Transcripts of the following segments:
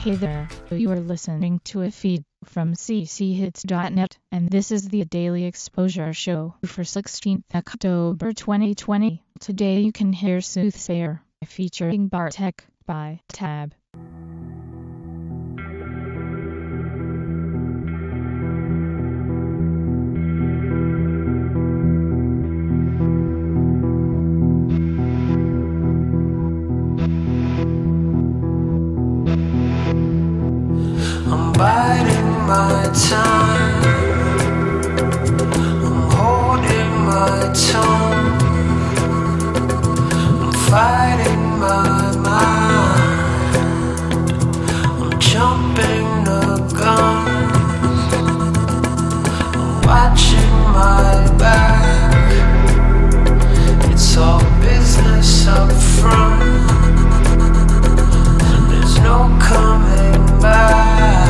Hey there, you are listening to a feed from cchits.net, and this is the Daily Exposure Show for 16th October 2020. Today you can hear Soothsayer, featuring Bartek, by Tab. I'm biding my time, I'm holding my tongue, I'm fighting my mind, I'm jumping the guns, I'm watching my back, it's all business up front, there's no coming back.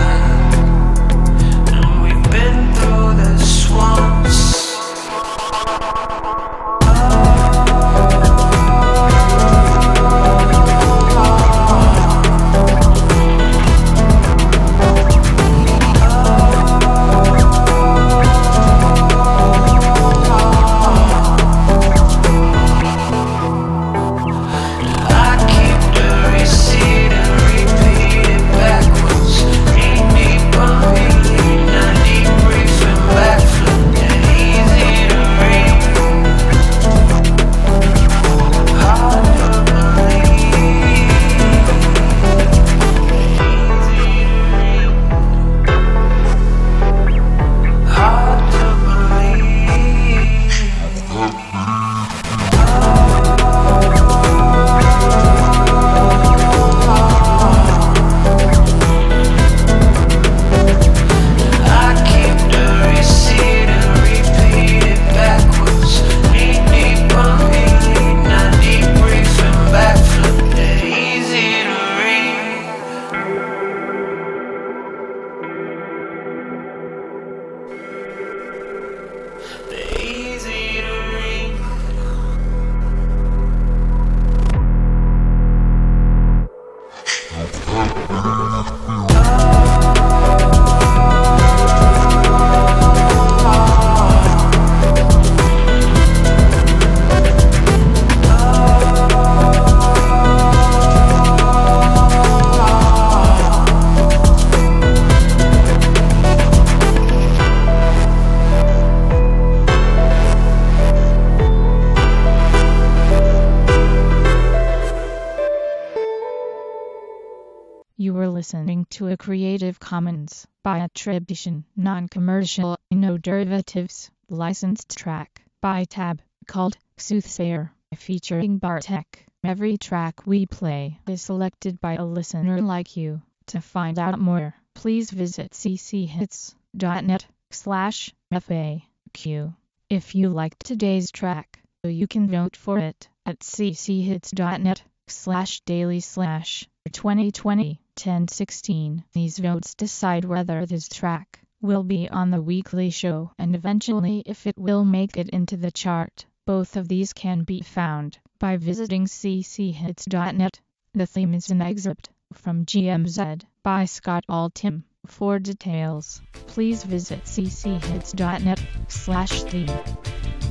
You were listening to a Creative Commons by attribution, non-commercial, no derivatives, licensed track by Tab, called Soothsayer, featuring Bartek. Every track we play is selected by a listener like you. To find out more, please visit cchits.net/FAQ. If you liked today's track, you can vote for it at cchits.net/daily/2020. 1016. These votes decide whether this track will be on the weekly show and eventually if it will make it into the chart. Both of these can be found by visiting cchits.net. The theme is an excerpt from GMZ by Scott Altham. For details, please visit cchits.net/theme.